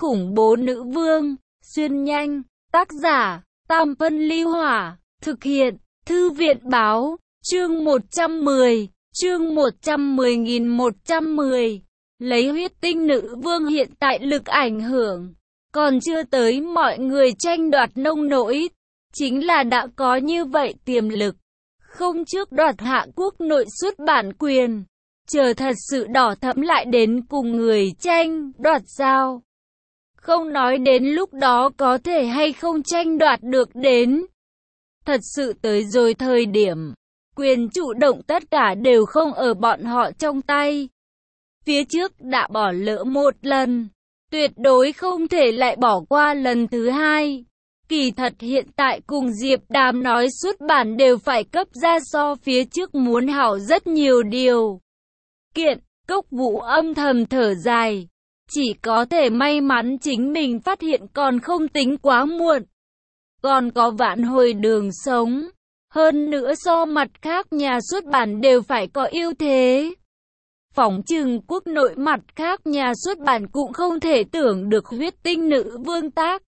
khủng bố nữ vương, xuyên nhanh, tác giả, Tam Phân Ly Hỏa, thực hiện, Thư viện báo, chương 110, chương 110.110, lấy huyết tinh nữ vương hiện tại lực ảnh hưởng, còn chưa tới mọi người tranh đoạt nông nỗi, chính là đã có như vậy tiềm lực, không trước đoạt Hạ Quốc nội xuất bản quyền, chờ thật sự đỏ thẫm lại đến cùng người tranh đoạt sao. Không nói đến lúc đó có thể hay không tranh đoạt được đến. Thật sự tới rồi thời điểm, quyền chủ động tất cả đều không ở bọn họ trong tay. Phía trước đã bỏ lỡ một lần, tuyệt đối không thể lại bỏ qua lần thứ hai. Kỳ thật hiện tại cùng Diệp Đàm nói xuất bản đều phải cấp ra so phía trước muốn hảo rất nhiều điều. Kiện, Cốc Vũ âm thầm thở dài. Chỉ có thể may mắn chính mình phát hiện còn không tính quá muộn. Còn có vạn hồi đường sống. Hơn nữa so mặt khác nhà xuất bản đều phải có ưu thế. Phỏng chừng quốc nội mặt khác nhà xuất bản cũng không thể tưởng được huyết tinh nữ vương tác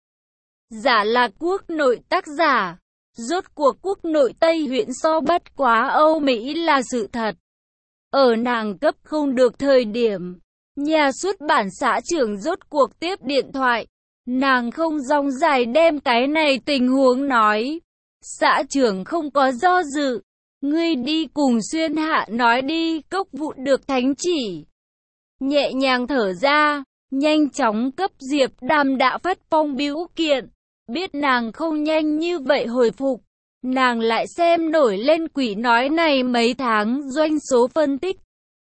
giả là quốc nội tác giả. Rốt cuộc quốc nội Tây huyện so bất quá Âu Mỹ là sự thật. Ở nàng cấp không được thời điểm, nhà xuất bản xã trưởng rốt cuộc tiếp điện thoại. Nàng không rong dài đem cái này tình huống nói. Xã trưởng không có do dự. Ngươi đi cùng Xuyên Hạ nói đi, Cốc Vũ được thánh chỉ. Nhẹ nhàng thở ra, nhanh chóng cấp Diệp Đàm đã phát phong bưu kiện. Biết nàng không nhanh như vậy hồi phục. Nàng lại xem nổi lên quỷ nói này mấy tháng doanh số phân tích.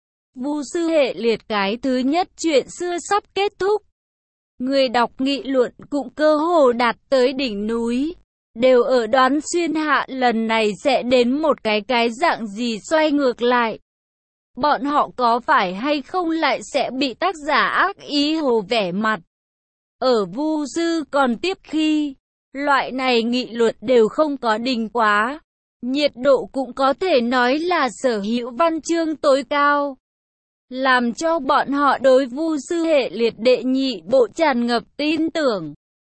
Vu sư hệ liệt cái thứ nhất chuyện xưa sắp kết thúc. Người đọc nghị luận cũng cơ hồ đạt tới đỉnh núi. Đều ở đoán Xuyên Hạ lần này sẽ đến một cái dạng gì xoay ngược lại. Bọn họ có phải hay không lại sẽ bị tác giả ác ý hồ vẻ mặt. Ở Vu sư còn tiếp khi, loại này nghị luận đều không có đình quá. Nhiệt độ cũng có thể nói là sở hữu văn chương tối cao. Làm cho bọn họ đối Vu sư hệ liệt đệ nhị bộ tràn ngập tin tưởng.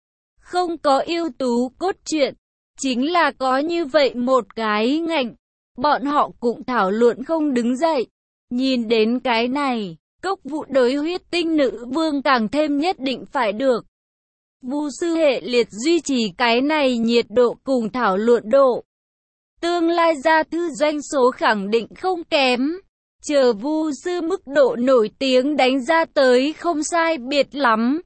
Không có ưu tú cốt truyện, chính là có như vậy một cái ngạnh. Bọn họ cũng thảo luận không đứng dậy. Nhìn đến cái này, Cốc Vũ đối huyết tinh nữ vương càng thêm nhất định phải được. Vu sư hệ liệt duy trì cái này nhiệt độ cùng thảo luận độ. Tương lai ra thư doanh số khẳng định không kém. Chờ Vu sư mức độ nổi tiếng đánh ra tới không sai biệt lắm.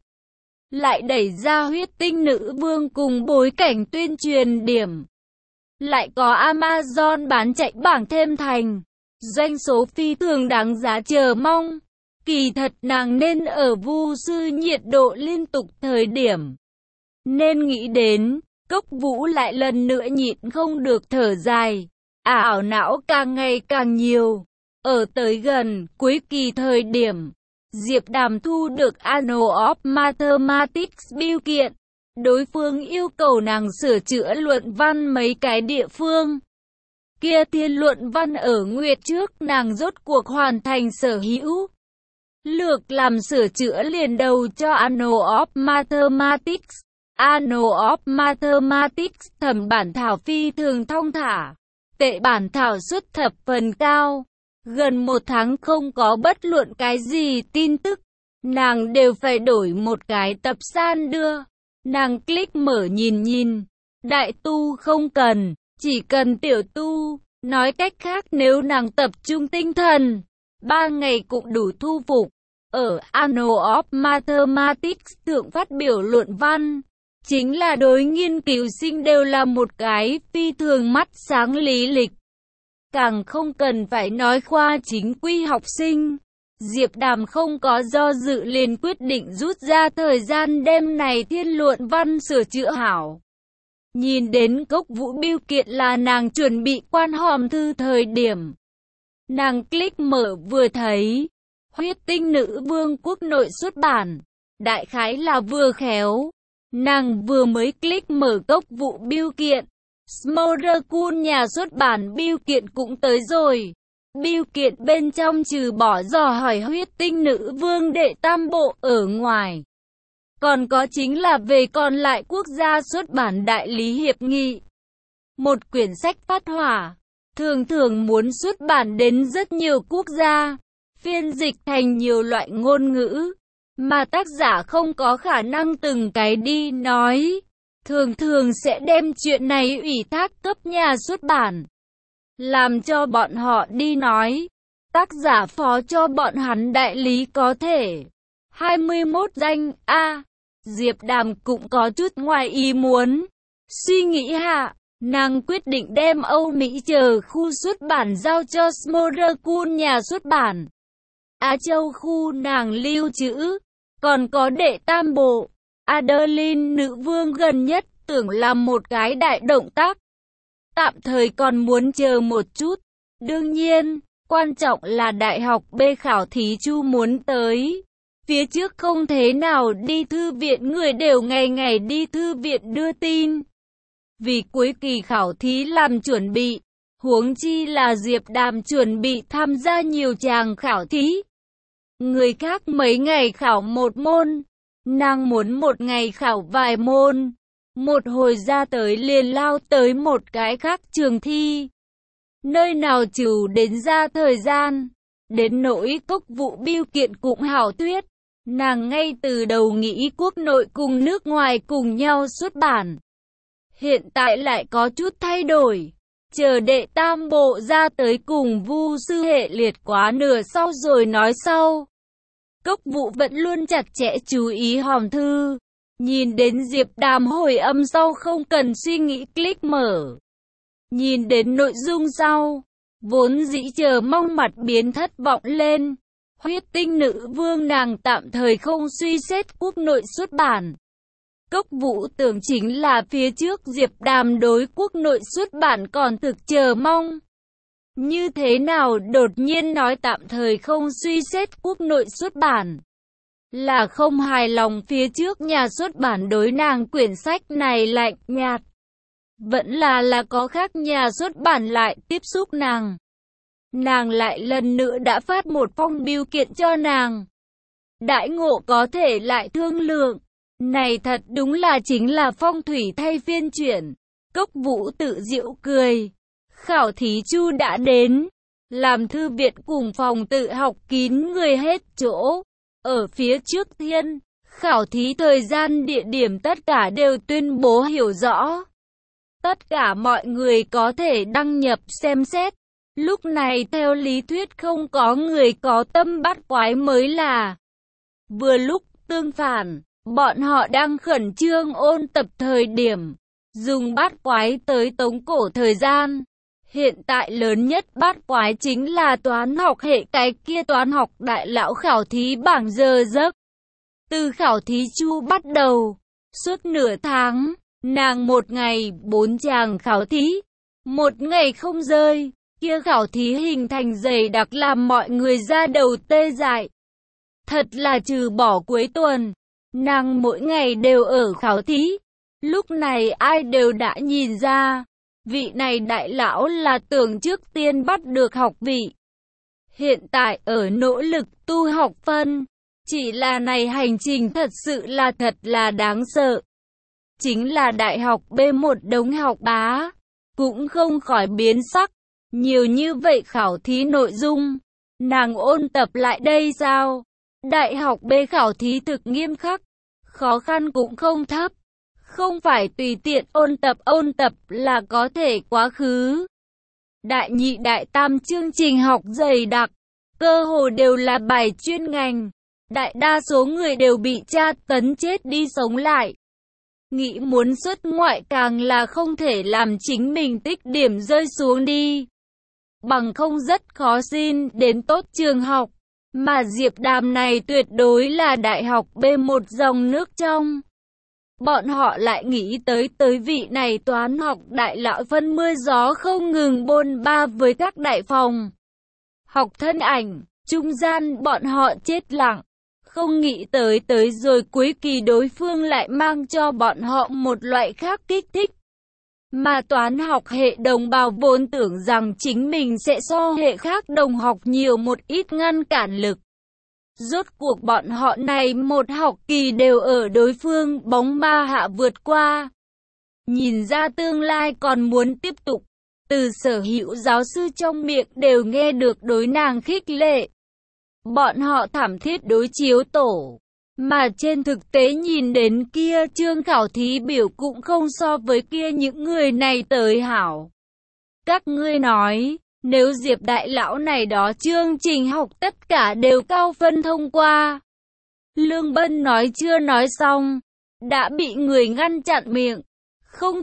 Lại đẩy ra huyết tinh nữ vương cùng bối cảnh tuyên truyền điểm. Lại có Amazon bán chạy bảng thêm thành. Doanh số phi thường đáng giá chờ mong. Kỳ thật nàng nên ở Vu sư nhiệt độ liên tục thời điểm. Nên nghĩ đến, Cốc Vũ lại lần nữa nhịn không được thở dài. Ảo não càng ngày càng nhiều. Ở tới gần cuối kỳ thời điểm, Diệp Đàm thu được Annals of Mathematics bưu kiện. Đối phương yêu cầu nàng sửa chữa luận văn mấy cái địa phương. Kia thiên luận văn ở nguyệt trước nàng rốt cuộc hoàn thành sở hữu. Lược làm sửa chữa liền đầu cho Annals of Mathematics. Annals of Mathematics thẩm bản thảo phi thường thong thả. Tệ bản thảo xuất thập phần cao. Gần một tháng không có bất luận cái gì tin tức. Nàng đều phải đổi một cái tập san đưa. Nàng click mở nhìn. Đại tu không cần, chỉ cần tiểu tu. Nói cách khác nếu nàng tập trung tinh thần, 3 ngày cũng đủ thu phục. Ở Annals of Mathematics thượng phát biểu luận văn. Chính là đối nghiên cứu sinh đều là một cái phi thường mắt sáng lý lịch. Càng không cần phải nói khoa chính quy học sinh. Diệp Đàm không có do dự liền quyết định rút ra thời gian đêm này thiên luận văn sửa chữa hảo. Nhìn đến Cốc Vũ bưu kiện là nàng chuẩn bị quan hòm thư thời điểm. Nàng click mở vừa thấy. Huyết tinh nữ vương quốc nội xuất bản. Đại khái là vừa khéo. Nàng vừa mới click mở Cốc Vũ bưu kiện. Smolder nhà xuất bản bưu kiện cũng tới rồi. Bưu kiện bên trong trừ bỏ dò hỏi huyết tinh nữ vương đệ tam bộ ở ngoài. Còn có chính là về còn lại quốc gia xuất bản đại lý hiệp nghị. Một quyển sách phát hỏa, thường thường muốn xuất bản đến rất nhiều quốc gia, phiên dịch thành nhiều loại ngôn ngữ, mà tác giả không có khả năng từng cái đi nói. Thường thường sẽ đem chuyện này ủy thác cấp nhà xuất bản, làm cho bọn họ đi nói. Tác giả phó cho bọn hắn đại lý có thể 21 danh. Diệp Đàm cũng có chút ngoài ý muốn. Suy nghĩ hạ, nàng quyết định đem Âu Mỹ chờ khu xuất bản giao cho Smorerkun nhà xuất bản. Á Châu khu nàng lưu trữ, còn có đệ tam bộ. Adeline nữ vương gần nhất tưởng làm một cái đại động tác. Tạm thời còn muốn chờ một chút. Đương nhiên, quan trọng là đại học B khảo thí Chu muốn tới. Phía trước không thế nào đi thư viện, người đều ngày ngày đi thư viện đưa tin. Vì cuối kỳ khảo thí làm chuẩn bị, huống chi là Diệp Đàm chuẩn bị tham gia nhiều tràng khảo thí. Người khác mấy ngày khảo một môn, nàng muốn một ngày khảo vài môn. Một hồi ra tới liền lao tới một cái khác trường thi. Nơi nào chịu đến ra thời gian. Đến nỗi Cốc Vũ biêu kiện cũng hảo thuyết. Nàng ngay từ đầu nghĩ quốc nội cùng nước ngoài cùng nhau xuất bản. Hiện tại lại có chút thay đổi. Chờ đệ tam bộ ra tới cùng Vu sư hệ liệt quá nửa sau rồi nói sau. Cốc Vũ vẫn luôn chặt chẽ chú ý hòm thư. Nhìn đến Diệp Đàm hồi âm sau không cần suy nghĩ click mở. Nhìn đến nội dung sau, vốn dĩ chờ mong mặt biến thất vọng lên. Huyết tinh nữ vương nàng tạm thời không suy xét quốc nội xuất bản. Cốc Vũ tưởng chính là phía trước Diệp Đàm đối quốc nội xuất bản còn thực chờ mong. Như thế nào đột nhiên nói tạm thời không suy xét quốc nội xuất bản. Là không hài lòng phía trước nhà xuất bản đối nàng quyển sách này lạnh nhạt. Vẫn là có khác nhà xuất bản lại tiếp xúc nàng. Nàng lại lần nữa đã phát một phong biêu kiện cho nàng. Đãi ngộ có thể lại thương lượng. Này thật đúng là chính là phong thủy thay phiên chuyển. Cốc Vũ tự giễu cười. Khảo thí Chu đã đến. Làm thư viện cùng phòng tự học kín người hết chỗ. Ở phía trước thiên, khảo thí thời gian địa điểm tất cả đều tuyên bố hiểu rõ. Tất cả mọi người có thể đăng nhập xem xét. Lúc này theo lý thuyết không có người có tâm bắt quái mới là. Vừa lúc tương phản, bọn họ đang khẩn trương ôn tập thời điểm, dùng bắt quái tới tống cổ thời gian. Hiện tại lớn nhất bắt quái chính là toán học hệ, cái kia toán học đại lão khảo thí bảng giờ giấc. Từ khảo thí Chu bắt đầu, suốt nửa tháng, nàng một ngày 4 chàng khảo thí, một ngày không rơi. Kia khảo thí hình thành dày đặc làm mọi người ra đầu tê dại. Thật là trừ bỏ cuối tuần, nàng mỗi ngày đều ở khảo thí. Lúc này ai đều đã nhìn ra, vị này đại lão là tưởng trước tiên bắt được học vị. Hiện tại ở nỗ lực tu học phân, chỉ là này hành trình thật sự là thật là đáng sợ. Chính là đại học B1 đống học bá, cũng không khỏi biến sắc. Nhiều như vậy khảo thí nội dung, nàng ôn tập lại đây sao? Đại học B khảo thí thực nghiêm khắc, khó khăn cũng không thấp. Không phải tùy tiện ôn tập là có thể quá khứ. Đại nhị đại tam chương trình học dày đặc, cơ hồ đều là bài chuyên ngành. Đại đa số người đều bị tra tấn chết đi sống lại. Nghĩ muốn xuất ngoại càng là không thể làm chính mình tích điểm rơi xuống đi. Bằng không rất khó xin đến tốt trường học. Mà Diệp Đàm này tuyệt đối là đại học B1 dòng nước trong. Bọn họ lại nghĩ tới vị này toán học đại lão phân mưa gió không ngừng bôn ba với các đại phòng. Học thân ảnh, trung gian bọn họ chết lặng. Không nghĩ tới rồi cuối kỳ đối phương lại mang cho bọn họ một loại khác kích thích. Mà toán học hệ đồng bào vốn tưởng rằng chính mình sẽ so hệ khác đồng học nhiều một ít ngăn cản lực. Rốt cuộc bọn họ này một học kỳ đều ở đối phương bóng ma hạ vượt qua. Nhìn ra tương lai còn muốn tiếp tục. Từ sở hữu giáo sư trong miệng đều nghe được đối nàng khích lệ. Bọn họ thảm thiết đối chiếu tổ. Mà trên thực tế nhìn đến kia chương khảo thí biểu cũng không so với kia những người này tới hảo. Các ngươi nói, nếu Diệp đại lão này đó chương trình học tất cả đều cao phân thông qua. Lương Bân nói chưa nói xong, đã bị người ngăn chặn miệng. Không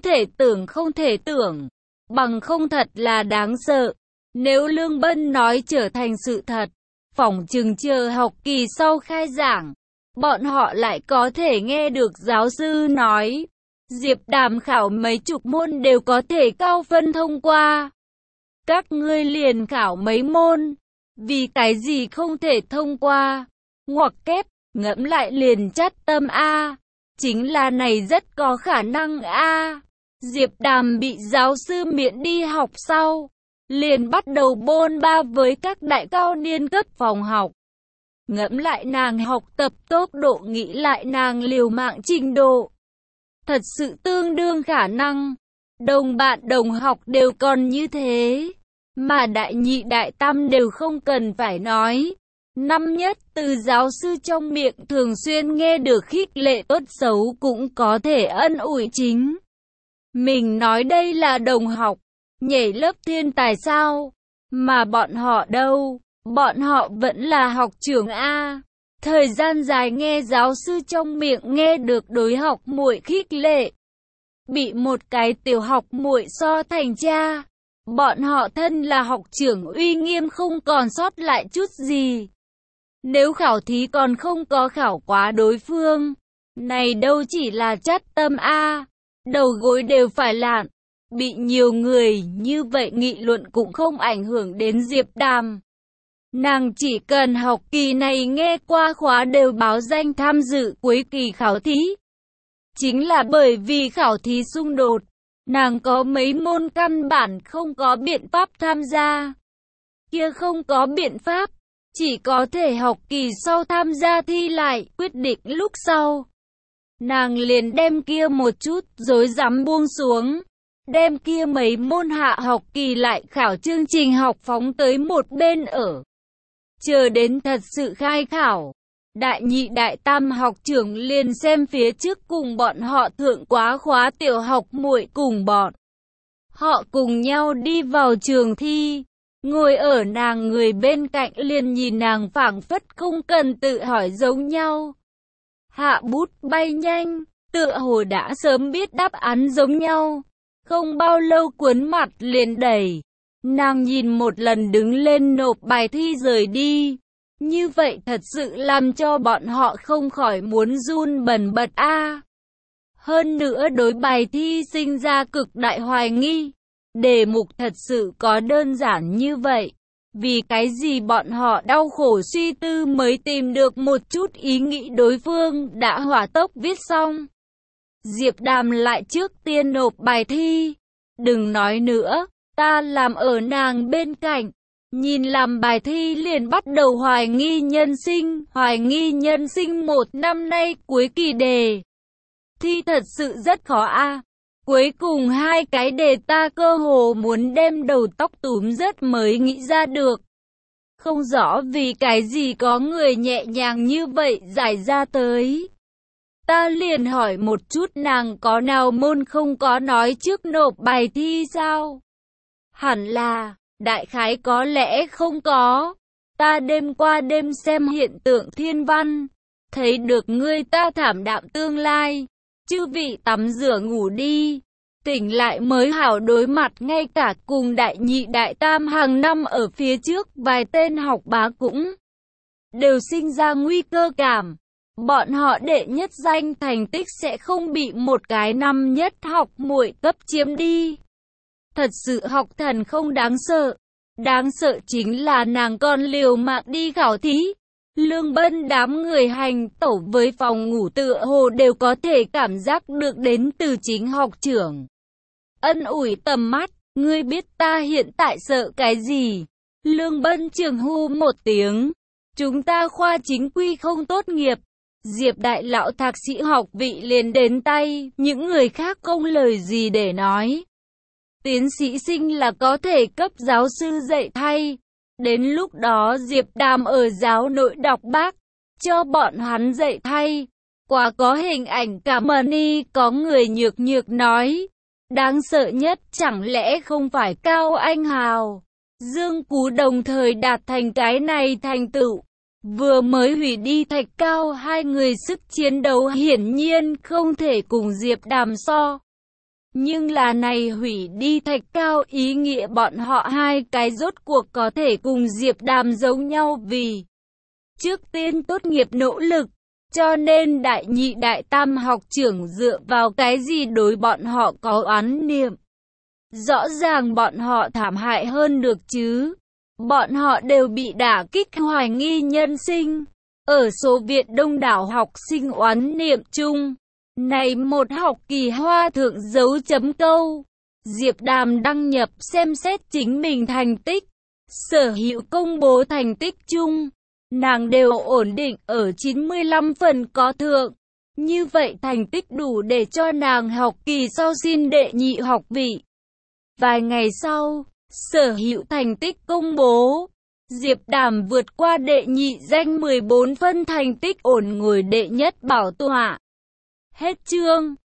thể tưởng, bằng không thật là đáng sợ. Nếu Lương Bân nói trở thành sự thật, phỏng chừng chờ học kỳ sau khai giảng, bọn họ lại có thể nghe được giáo sư nói, Diệp Đàm khảo mấy chục môn đều có thể cao phân thông qua. Các ngươi liền khảo mấy môn, vì cái gì không thể thông qua? Ngoặc kép, ngẫm lại liền chắt tâm a. Chính là này rất có khả năng a. Diệp Đàm bị giáo sư miễn đi học sau, liền bắt đầu bôn ba với các đại cao niên cấp phòng học. Ngẫm lại nàng học tập tốc độ, nghĩ lại nàng liều mạng trình độ. Thật sự tương đương khả năng. Đồng bạn đồng học đều còn như thế. Mà đại nhị đại tam đều không cần phải nói. Năm nhất từ giáo sư trong miệng thường xuyên nghe được khích lệ tốt xấu cũng có thể ân ủi chính. Mình nói đây là đồng học, nhảy lớp thiên tài sao? Mà bọn họ đâu? Bọn họ vẫn là học trưởng A. Thời gian dài nghe giáo sư trong miệng nghe được đối học muội khích lệ. Bị một cái tiểu học muội so thành cha. Bọn họ thân là học trưởng uy nghiêm không còn sót lại chút gì. Nếu khảo thí còn không có khảo quá đối phương, này đâu chỉ là chắt tâm A. Đầu gối đều phải lạn. Bị nhiều người như vậy nghị luận cũng không ảnh hưởng đến Diệp Đàm. Nàng chỉ cần học kỳ này nghe qua khóa đều báo danh tham dự cuối kỳ khảo thí. Chính là bởi vì khảo thí xung đột, nàng có mấy môn căn bản không có biện pháp tham gia. Kia không có biện pháp, chỉ có thể học kỳ sau tham gia thi lại, quyết định lúc sau. Nàng liền đem kia một chút rối rắm buông xuống, đem kia mấy môn hạ học kỳ lại khảo chương trình học phóng tới một bên ở. Chờ đến thật sự khai khảo, đại nhị đại tam học trưởng liền xem phía trước cùng bọn họ thượng quá khóa tiểu học muội cùng bọn. Họ cùng nhau đi vào trường thi, ngồi ở nàng người bên cạnh liền nhìn nàng phảng phất không cần tự hỏi giống nhau. Hạ bút bay nhanh, tựa hồ đã sớm biết đáp án giống nhau. Không bao lâu cuốn mặt liền đẩy. Nàng nhìn một lần đứng lên nộp bài thi rời đi. Như vậy thật sự làm cho bọn họ không khỏi muốn run bần bật a. Hơn nữa đối bài thi sinh ra cực đại hoài nghi. Đề mục thật sự có đơn giản như vậy. Vì cái gì bọn họ đau khổ suy tư mới tìm được một chút ý nghĩ đối phương đã hỏa tốc viết xong. Diệp Đàm lại trước tiên nộp bài thi. Đừng nói nữa, ta làm ở nàng bên cạnh. Nhìn làm bài thi liền bắt đầu hoài nghi nhân sinh một năm nay cuối kỳ đề. Thi thật sự rất khó a. Cuối cùng hai cái đề ta cơ hồ muốn đem đầu tóc túm rớt mới nghĩ ra được. Không rõ vì cái gì có người nhẹ nhàng như vậy giải ra tới. Ta liền hỏi một chút nàng có nào môn không có nói trước nộp bài thi sao? Hẳn là, đại khái có lẽ không có. Ta đêm qua đêm xem hiện tượng thiên văn, thấy được ngươi ta thảm đạm tương lai. Chư vị tắm rửa ngủ đi, tỉnh lại mới hảo đối mặt, ngay cả cùng đại nhị đại tam hàng năm ở phía trước vài tên học bá cũng đều sinh ra nguy cơ cảm. Bọn họ đệ nhất danh thành tích sẽ không bị một cái năm nhất học muội cấp chiếm đi. Thật sự học thần không đáng sợ chính là nàng còn liều mạng đi khảo thí. Lương Bân đám người hành tẩu với phòng ngủ tựa hồ đều có thể cảm giác được đến từ chính học trưởng. Ân ủi tầm mắt, ngươi biết ta hiện tại sợ cái gì? Lương Bân trường hô một tiếng, Chúng ta khoa chính quy không tốt nghiệp. Diệp đại lão thạc sĩ học vị liền đến tay, những người khác không lời gì để nói. Tiến sĩ sinh là có thể cấp giáo sư dạy thay. Đến lúc đó Diệp Đàm ở giáo nội đọc bác, cho bọn hắn dạy thay. Quá có hình ảnh cảm ơn y, có người nhược nhược nói. Đáng sợ nhất chẳng lẽ không phải Cao Anh Hào, Dương Cú đồng thời đạt thành cái này thành tựu. Vừa mới hủy đi Thạch Cao, hai người sức chiến đấu hiển nhiên không thể cùng Diệp Đàm so. Nhưng là này hủy đi Thạch Cao ý nghĩa bọn họ hai cái rốt cuộc có thể cùng Diệp Đàm giống nhau vì trước tiên tốt nghiệp nỗ lực. Cho nên đại nhị đại tam học trưởng dựa vào cái gì đối bọn họ có oán niệm. Rõ ràng bọn họ thảm hại hơn được chứ. Bọn họ đều bị đả kích hoài nghi nhân sinh. Ở số Việt đông đảo học sinh oán niệm chung. Này một học kỳ hoa thượng dấu chấm câu. Diệp Đàm đăng nhập xem xét chính mình thành tích. Sở Hữu công bố thành tích chung. Nàng đều ổn định ở 95 phần có thượng. Như vậy thành tích đủ để cho nàng học kỳ sau xin đệ nhị học vị. Vài ngày sau, Sở Hữu thành tích công bố. Diệp Đàm vượt qua đệ nhị danh 14 phân thành tích ổn ngồi đệ nhất bảo tọa. Hết chương.